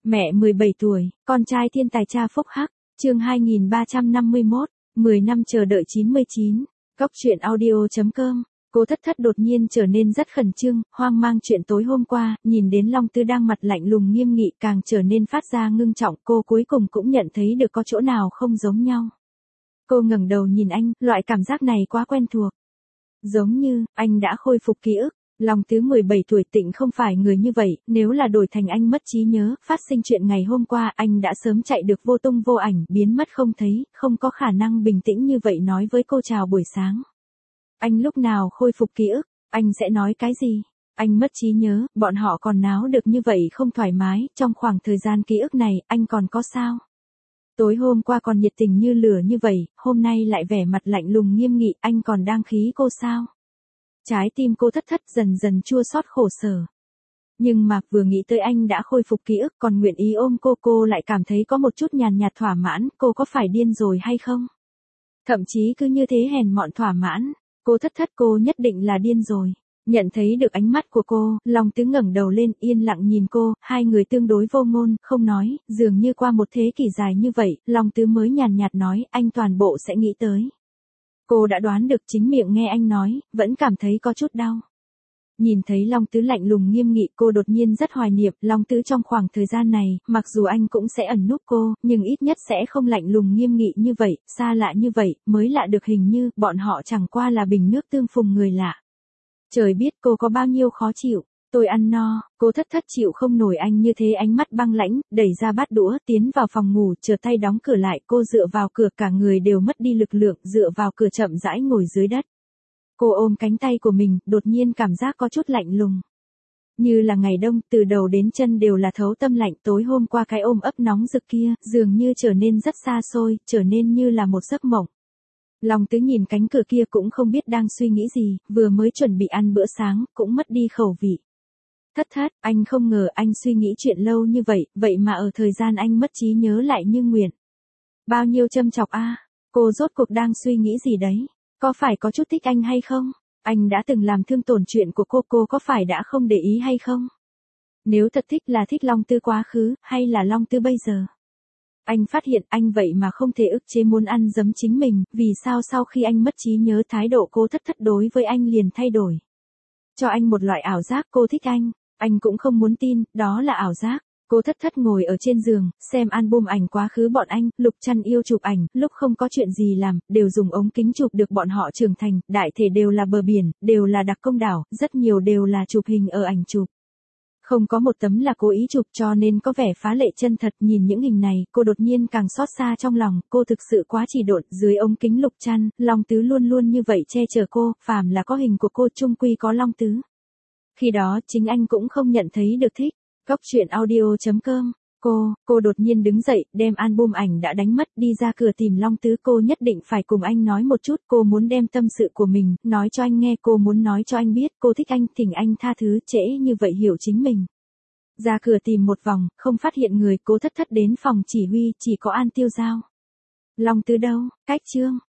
Mẹ 17 tuổi, con trai thiên tài cha phúc hắc, chương 2351, 10 năm chờ đợi 99, Cốc truyện audio.com. Cô Thất Thất đột nhiên trở nên rất khẩn trương, hoang mang chuyện tối hôm qua, nhìn đến Long Tư đang mặt lạnh lùng nghiêm nghị càng trở nên phát ra ngưng trọng, cô cuối cùng cũng nhận thấy được có chỗ nào không giống nhau. Cô ngẩng đầu nhìn anh, loại cảm giác này quá quen thuộc. Giống như, anh đã khôi phục ký ức. Long Tứ 17 tuổi tịnh không phải người như vậy, nếu là đổi thành anh mất trí nhớ, phát sinh chuyện ngày hôm qua anh đã sớm chạy được vô tung vô ảnh, biến mất không thấy, không có khả năng bình tĩnh như vậy nói với cô chào buổi sáng. Anh lúc nào khôi phục ký ức, anh sẽ nói cái gì? Anh mất trí nhớ, bọn họ còn náo được như vậy không thoải mái, trong khoảng thời gian ký ức này, anh còn có sao? Tối hôm qua còn nhiệt tình như lửa như vậy, hôm nay lại vẻ mặt lạnh lùng nghiêm nghị, anh còn đang khí cô sao? Trái tim cô Thất Thất dần dần chua xót khổ sở. Nhưng mà vừa nghĩ tới anh đã khôi phục ký ức còn nguyện ý ôm cô lại cảm thấy có một chút nhàn nhạt thỏa mãn, cô có phải điên rồi hay không? Thậm chí cứ như thế hèn mọn thỏa mãn, cô Thất Thất cô nhất định là điên rồi. Nhận thấy được ánh mắt của cô, Long Tứ ngẩng đầu lên yên lặng nhìn cô, hai người tương đối vô ngôn, không nói, dường như qua một thế kỷ dài như vậy, Long Tứ mới nhàn nhạt nói, anh toàn bộ sẽ nghĩ tới. Cô đã đoán được chính miệng nghe anh nói, vẫn cảm thấy có chút đau. Nhìn thấy Long Tứ lạnh lùng nghiêm nghị cô đột nhiên rất hoài niệm, Long Tứ trong khoảng thời gian này, mặc dù anh cũng sẽ ẩn núp cô, nhưng ít nhất sẽ không lạnh lùng nghiêm nghị như vậy, xa lạ như vậy, mới lạ được hình như, bọn họ chẳng qua là bình nước tương phùng người lạ. Trời biết cô có bao nhiêu khó chịu, tôi ăn no, cô Thất Thất chịu không nổi anh như thế ánh mắt băng lãnh, đẩy ra bát đũa, tiến vào phòng ngủ, chờ tay đóng cửa lại, cô dựa vào cửa cả người đều mất đi lực lượng, dựa vào cửa chậm rãi ngồi dưới đất. Cô ôm cánh tay của mình, đột nhiên cảm giác có chút lạnh lùng. Như là ngày đông, từ đầu đến chân đều là thấu tâm lạnh, tối hôm qua cái ôm ấp nóng rực kia, dường như trở nên rất xa xôi, trở nên như là một giấc mộng. Long Tứ nhìn cánh cửa kia cũng không biết đang suy nghĩ gì, vừa mới chuẩn bị ăn bữa sáng, cũng mất đi khẩu vị. Thất Thất, anh không ngờ anh suy nghĩ chuyện lâu như vậy, vậy mà ở thời gian anh mất trí nhớ lại như nguyện. Bao nhiêu châm chọc a, cô rốt cuộc đang suy nghĩ gì đấy? Có phải có chút thích anh hay không? Anh đã từng làm thương tổn chuyện của cô có phải đã không để ý hay không? Nếu thật thích là thích Long Tư quá khứ, hay là Long Tư bây giờ? Anh phát hiện anh vậy mà không thể ức chế muốn ăn giấm chính mình, vì sao sau khi anh mất trí nhớ thái độ cô Thất Thất đối với anh liền thay đổi. Cho anh một loại ảo giác cô thích anh cũng không muốn tin, đó là ảo giác. Cô Thất Thất ngồi ở trên giường, xem album ảnh quá khứ bọn anh, Lục Trăn yêu chụp ảnh, lúc không có chuyện gì làm, đều dùng ống kính chụp được bọn họ trưởng thành, đại thể đều là bờ biển, đều là đặc công đảo, rất nhiều đều là chụp hình ở ảnh chụp. Không có một tấm là cố ý chụp cho nên có vẻ phá lệ chân thật, nhìn những hình này, cô đột nhiên càng xót xa trong lòng, cô thực sự quá chỉ độn, dưới ống kính Lục Trăn, Long Tứ luôn luôn như vậy che chở cô, phàm là có hình của cô chung quy có Long Tứ. Khi đó chính anh cũng không nhận thấy được thích. Cốc truyện audio.com. Cô đột nhiên đứng dậy, đem album ảnh đã đánh mất đi ra cửa tìm Long Tứ, cô nhất định phải cùng anh nói một chút, cô muốn đem tâm sự của mình, nói cho anh nghe, cô muốn nói cho anh biết, cô thích anh, thỉnh anh tha thứ, trễ như vậy hiểu chính mình. Ra cửa tìm một vòng, không phát hiện người, cô Thất Thất đến phòng chỉ huy, chỉ có An Tiêu Giao. Long Tứ đâu, cách chương.